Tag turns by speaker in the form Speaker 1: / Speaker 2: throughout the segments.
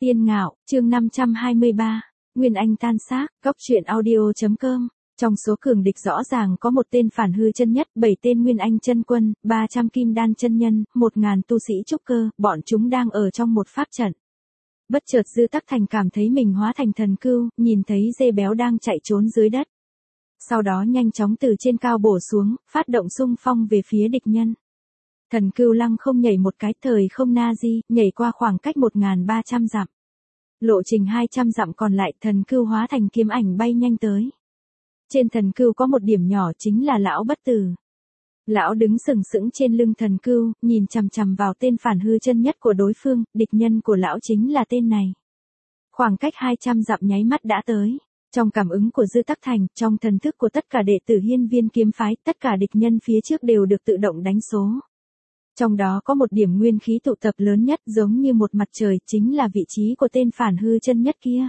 Speaker 1: Tiên Ngạo, chương 523, Nguyên Anh tan xác, góc truyện audio.com. Trong số cường địch rõ ràng có một tên phản hư chân nhất, 7 tên Nguyên Anh chân quân, 300 kim đan chân nhân, 1000 tu sĩ trúc cơ, bọn chúng đang ở trong một pháp trận. Bất chợt Dư Tắc Thành cảm thấy mình hóa thành thần cưu, nhìn thấy dê béo đang chạy trốn dưới đất. Sau đó nhanh chóng từ trên cao bổ xuống, phát động xung phong về phía địch nhân. Thần cưu lăng không nhảy một cái, thời không na di, nhảy qua khoảng cách 1300 dặm. Lộ trình 200 dặm còn lại, thần cưu hóa thành kiếm ảnh bay nhanh tới. Trên thần cưu có một điểm nhỏ, chính là lão bất tử. Lão đứng sừng sững trên lưng thần cưu, nhìn chằm chằm vào tên phản hư chân nhất của đối phương, địch nhân của lão chính là tên này. Khoảng cách 200 dặm nháy mắt đã tới. Trong cảm ứng của Dư Tắc Thành, trong thần thức của tất cả đệ tử Hiên Viên kiếm phái, tất cả địch nhân phía trước đều được tự động đánh số. Trong đó có một điểm nguyên khí tụ tập lớn nhất, giống như một mặt trời, chính là vị trí của tên phản hư chân nhất kia.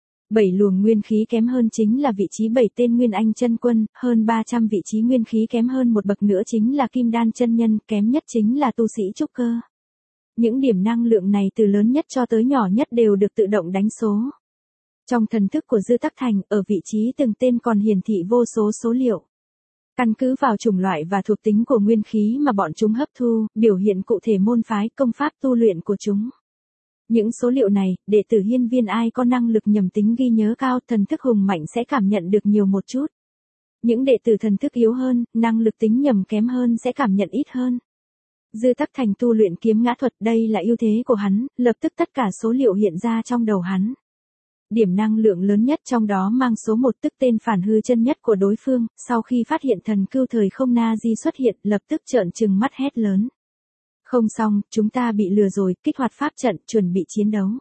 Speaker 1: 7 luồng nguyên khí kém hơn chính là vị trí 7 tên Nguyên Anh chân quân, hơn 300 vị trí nguyên khí kém hơn một bậc nữa chính là kim đan chân nhân, kém nhất chính là tu sĩ trúc cơ. Những điểm năng lượng này từ lớn nhất cho tới nhỏ nhất đều được tự động đánh số. Trong thần thức của Dư Tắc Thành, ở vị trí từng tên còn hiển thị vô số số liệu. Căn cứ vào chủng loại và thuộc tính của nguyên khí mà bọn chúng hấp thu, biểu hiện cụ thể môn phái, công pháp tu luyện của chúng. Những số liệu này, đệ tử Hiên Viên ai có năng lực nhầm tính ghi nhớ cao, thần thức hùng mạnh sẽ cảm nhận được nhiều một chút. Những đệ tử thần thức yếu hơn, năng lực tính nhầm kém hơn sẽ cảm nhận ít hơn. Dư Tắc Thành tu luyện kiếm ngã thuật, đây là ưu thế của hắn, lập tức tất cả số liệu hiện ra trong đầu hắn. Điểm năng lượng lớn nhất trong đó mang số 1, tức tên phản hư chân nhất của đối phương, sau khi phát hiện thần cưu thời không na di xuất hiện, lập tức trợn trừng mắt hét lớn. Không xong, chúng ta bị lừa rồi, kích hoạt pháp trận, chuẩn bị chiến đấu.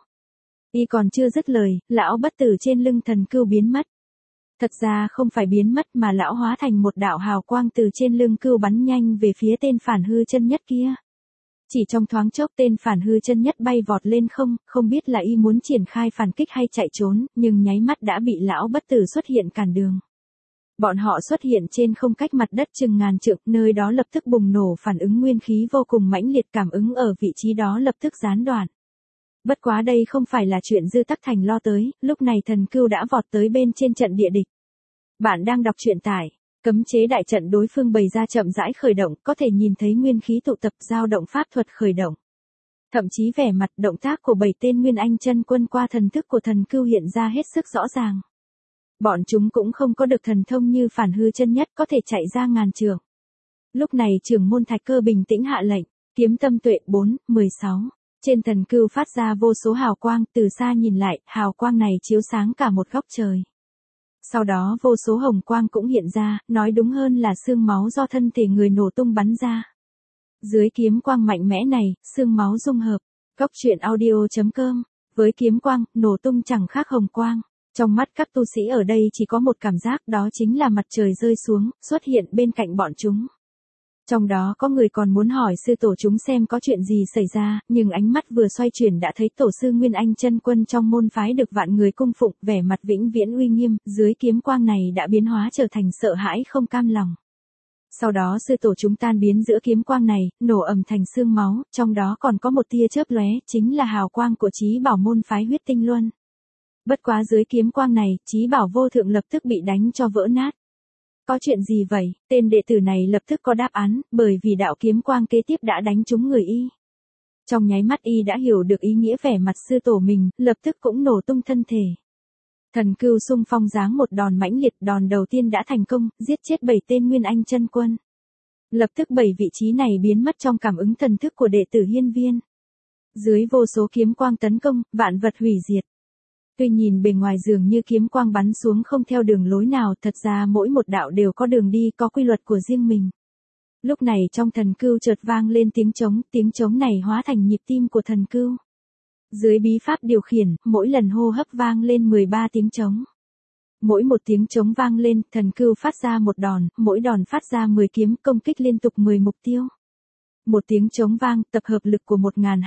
Speaker 1: Y còn chưa dứt lời, lão bất tử trên lưng thần cưu biến mất. Thật ra không phải biến mất mà lão hóa thành một đạo hào quang từ trên lưng cưu bắn nhanh về phía tên phản hư chân nhất kia. Chỉ trong thoáng chốc tên phản hư chân nhất bay vọt lên không biết là y muốn triển khai phản kích hay chạy trốn, nhưng nháy mắt đã bị lão bất tử xuất hiện cản đường. Bọn họ xuất hiện trên không cách mặt đất chừng ngàn trượng, nơi đó lập tức bùng nổ phản ứng nguyên khí vô cùng mãnh liệt, cảm ứng ở vị trí đó lập tức gián đoạn. Bất quá đây không phải là chuyện Dư Tắc Thành lo tới, lúc này thần cưu đã vọt tới bên trên trận địa địch. Bạn đang đọc truyện tải. Cấm chế đại trận đối phương bày ra chậm rãi khởi động, có thể nhìn thấy nguyên khí tụ tập, dao động pháp thuật khởi động. Thậm chí vẻ mặt, động tác của 7 tên Nguyên Anh chân quân qua thần thức của thần cưu hiện ra hết sức rõ ràng. Bọn chúng cũng không có được thần thông như phản hư chân nhất, có thể chạy ra ngàn trượng. Lúc này trưởng môn Thạch Cơ bình tĩnh hạ lệnh, kiếm tâm tuệ 4:16. Trên thần cưu phát ra vô số hào quang, từ xa nhìn lại, hào quang này chiếu sáng cả một góc trời. Sau đó vô số hồng quang cũng hiện ra, nói đúng hơn là xương máu do thân thể người nổ tung bắn ra. Dưới kiếm quang mạnh mẽ này, xương máu dung hợp. Góc truyện audio.com. Với kiếm quang, nổ tung chẳng khác hồng quang. Trong mắt các tu sĩ ở đây chỉ có một cảm giác, đó chính là mặt trời rơi xuống, xuất hiện bên cạnh bọn chúng. Trong đó có người còn muốn hỏi sư tổ chúng xem có chuyện gì xảy ra, nhưng ánh mắt vừa xoay chuyển đã thấy tổ sư Nguyên Anh chân quân trong môn phái được vạn người cung phụng, vẻ mặt vĩnh viễn uy nghiêm, dưới kiếm quang này đã biến hóa trở thành sợ hãi không cam lòng. Sau đó sư tổ chúng tan biến giữa kiếm quang này, nổ ầm thành xương máu, trong đó còn có một tia chớp lóe, chính là hào quang của Chí Bảo môn phái Huyết Tinh Luân. Bất quá dưới kiếm quang này, Chí Bảo vô thượng lập tức bị đánh cho vỡ nát. Có chuyện gì vậy? Tên đệ tử này lập tức có đáp án, bởi vì đạo kiếm quang kế tiếp đã đánh trúng người y. Trong nháy mắt y đã hiểu được ý nghĩa vẻ mặt sư tổ mình, lập tức cũng nổ tung thân thể. Thần cưu xung phong giáng một đòn mãnh liệt, đòn đầu tiên đã thành công, giết chết 7 tên Nguyên Anh chân quân. Lập tức 7 vị trí này biến mất trong cảm ứng thần thức của đệ tử Hiên Viên. Dưới vô số kiếm quang tấn công, vạn vật hủy diệt. Tuy nhìn bề ngoài dường như kiếm quang bắn xuống không theo đường lối nào, thật ra mỗi một đạo đều có đường đi, có quy luật của riêng mình. Lúc này trong thần cưu chợt vang lên tiếng trống này hóa thành nhịp tim của thần cưu. Dưới bí pháp điều khiển, mỗi lần hô hấp vang lên 13 tiếng trống. Mỗi một tiếng trống vang lên, thần cưu phát ra một đòn, mỗi đòn phát ra 10 kiếm, công kích liên tục 10 mục tiêu. Một tiếng trống vang, tập hợp lực của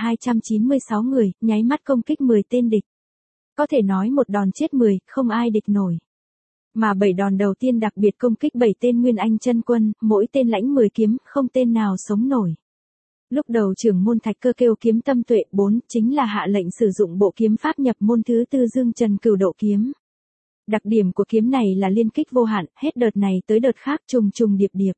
Speaker 1: 1296 người, nháy mắt công kích 10 tên địch. Có thể nói một đòn chết 10, không ai địch nổi. Mà 7 đòn đầu tiên đặc biệt công kích 7 tên Nguyên Anh chân quân, mỗi tên lãnh 10 kiếm, không tên nào sống nổi. Lúc đầu trưởng môn Thạch Cơ kêu kiếm tâm tuệ 4 chính là hạ lệnh sử dụng bộ kiếm pháp nhập môn thứ tư Dương Trần Cửu Độ kiếm. Đặc điểm của kiếm này là liên kích vô hạn, hết đợt này tới đợt khác trùng trùng điệp điệp.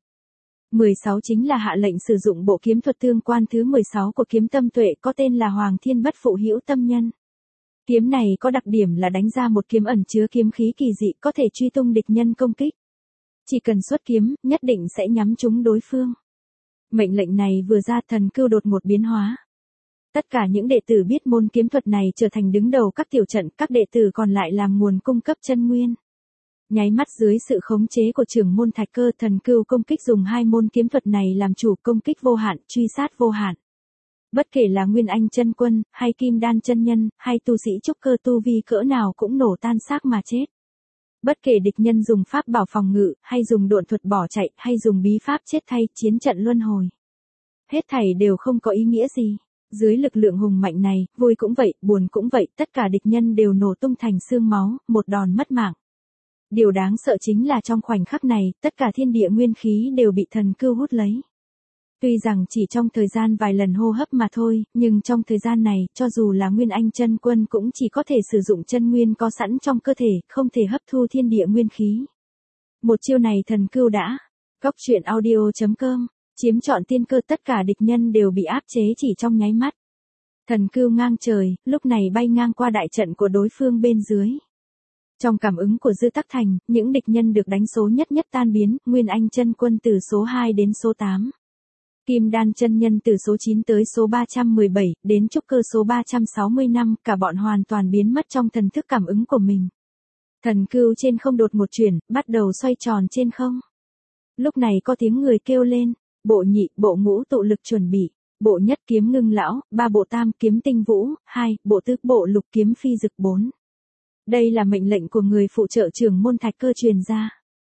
Speaker 1: 16 chính là hạ lệnh sử dụng bộ kiếm thuật tương quan thứ 16 của kiếm tâm tuệ có tên là Hoàng Thiên Bất Phụ Hữu Tâm Nhân. Kiếm này có đặc điểm là đánh ra một kiếm ẩn chứa kiếm khí kỳ dị có thể truy tung địch nhân công kích. Chỉ cần xuất kiếm, nhất định sẽ nhắm trúng đối phương. Mệnh lệnh này vừa ra Thần Cưu đột ngột biến hóa. Tất cả những đệ tử biết môn kiếm thuật này trở thành đứng đầu các tiểu trận, các đệ tử còn lại làm nguồn cung cấp chân nguyên. Nháy mắt dưới sự khống chế của trưởng môn Thạch Cơ, Thần Cưu công kích dùng hai môn kiếm thuật này làm chủ, công kích vô hạn, truy sát vô hạn. Bất kể là Nguyên Anh chân quân, hay Kim Đan chân nhân, hay tu sĩ trúc cơ tu vi cỡ nào cũng nổ tan xác mà chết. Bất kể địch nhân dùng pháp bảo phòng ngự, hay dùng độn thuật bỏ chạy, hay dùng bí pháp chết thay, chiến trận luân hồi. Hết thảy đều không có ý nghĩa gì. Dưới lực lượng hùng mạnh này, vui cũng vậy, buồn cũng vậy, tất cả địch nhân đều nổ tung thành xương máu, một đòn mất mạng. Điều đáng sợ chính là trong khoảnh khắc này, tất cả thiên địa nguyên khí đều bị Thần Cưu hút lấy. Tuy rằng chỉ trong thời gian vài lần hô hấp mà thôi, nhưng trong thời gian này, cho dù là Nguyên Anh chân quân cũng chỉ có thể sử dụng chân nguyên có sẵn trong cơ thể, không thể hấp thu thiên địa nguyên khí. Một chiêu này Thần Cưu đã. Cóc truyện audio.com, chiếm trọn tiên cơ, tất cả địch nhân đều bị áp chế chỉ trong nháy mắt. Thần Cưu ngang trời, lúc này bay ngang qua đại trận của đối phương bên dưới. Trong cảm ứng của Dư Tắc Thành, những địch nhân được đánh số nhất tan biến, Nguyên Anh chân quân từ số 2 đến số 8. Kim Đan chân nhân từ số 9 tới số 317, đến trúc cơ số 365, cả bọn hoàn toàn biến mất trong thần thức cảm ứng của mình. Thần Cưu trên không đột một chuyển, bắt đầu xoay tròn trên không. Lúc này có tiếng người kêu lên, bộ nhị, bộ ngũ tụ lực chuẩn bị, bộ nhất kiếm ngưng lão, 3 bộ tam kiếm tinh vũ, 2, bộ tứ, bộ lục kiếm phi dực 4. Đây là mệnh lệnh của người phụ trợ trưởng môn Thạch Cơ truyền ra.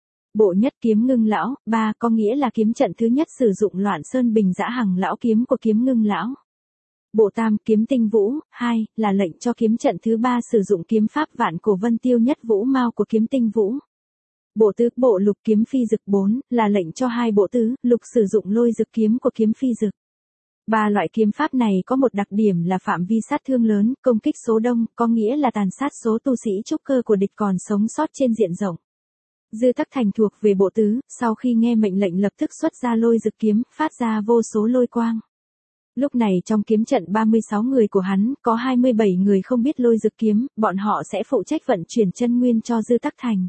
Speaker 1: Bộ nhất kiếm ngưng lão, 3 có nghĩa là kiếm trận thứ nhất sử dụng Loạn Sơn Bình Dã Hằng lão kiếm của kiếm ngưng lão. Bộ tam kiếm tinh vũ, 2 là lệnh cho kiếm trận thứ 3 sử dụng kiếm pháp Vạn Cổ Vân Tiêu Nhất Vũ Mao của kiếm tinh vũ. Bộ tứ, bộ lục kiếm phi dực 4 là lệnh cho hai bộ tứ, lục sử dụng Lôi Dực kiếm của kiếm phi dực. 3 loại kiếm pháp này có một đặc điểm là phạm vi sát thương lớn, công kích số đông, có nghĩa là tàn sát số tu sĩ trúc cơ của địch còn sống sót trên diện rộng. Dư Tắc Thành thuộc về bộ tứ, sau khi nghe mệnh lệnh lập tức xuất ra Lôi Dực kiếm, phát ra vô số lôi quang. Lúc này trong kiếm trận 36 người của hắn, có 27 người không biết Lôi Dực kiếm, bọn họ sẽ phụ trách vận chuyển chân nguyên cho Dư Tắc Thành.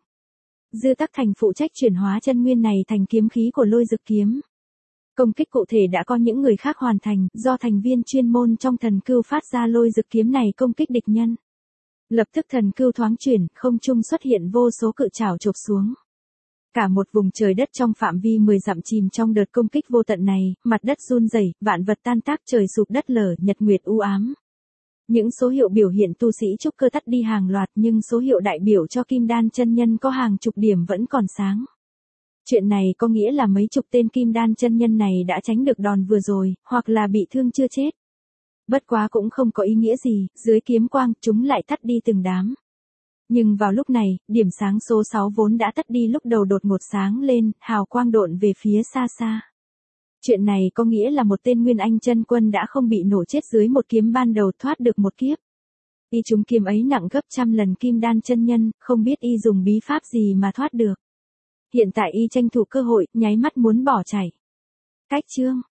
Speaker 1: Dư Tắc Thành phụ trách chuyển hóa chân nguyên này thành kiếm khí của Lôi Dực kiếm. Công kích cụ thể đã có những người khác hoàn thành, do thành viên chuyên môn trong Thần Cưu phát ra Lôi Dực kiếm này công kích địch nhân. Lập tức Thần Cưu thoáng chuyển, không trung xuất hiện vô số cự trảo chộp xuống. Cả một vùng trời đất trong phạm vi 10 dặm chìm trong đợt công kích vô tận này, mặt đất run rẩy, vạn vật tan tác, trời sụp đất lở, nhật nguyệt u ám. Những số hiệu biểu hiện tu sĩ trúc cơ tắt đi hàng loạt, nhưng số hiệu đại biểu cho Kim Đan chân nhân có hàng chục điểm vẫn còn sáng. Chuyện này có nghĩa là mấy chục tên Kim Đan chân nhân này đã tránh được đòn vừa rồi, hoặc là bị thương chưa chết. Bất quá cũng không có ý nghĩa gì, dưới kiếm quang, chúng lại tắt đi từng đám. Nhưng vào lúc này, điểm sáng số 6 vốn đã tắt đi lúc đầu đột ngột sáng lên, hào quang độn về phía xa xa. Chuyện này có nghĩa là một tên Nguyên Anh chân quân đã không bị nổ chết dưới một kiếm ban đầu, thoát được một kiếp. Y trúng kiếm ấy nặng gấp trăm lần Kim Đan chân nhân, không biết y dùng bí pháp gì mà thoát được. Hiện tại y tranh thủ cơ hội, nháy mắt muốn bỏ chạy. Cách chương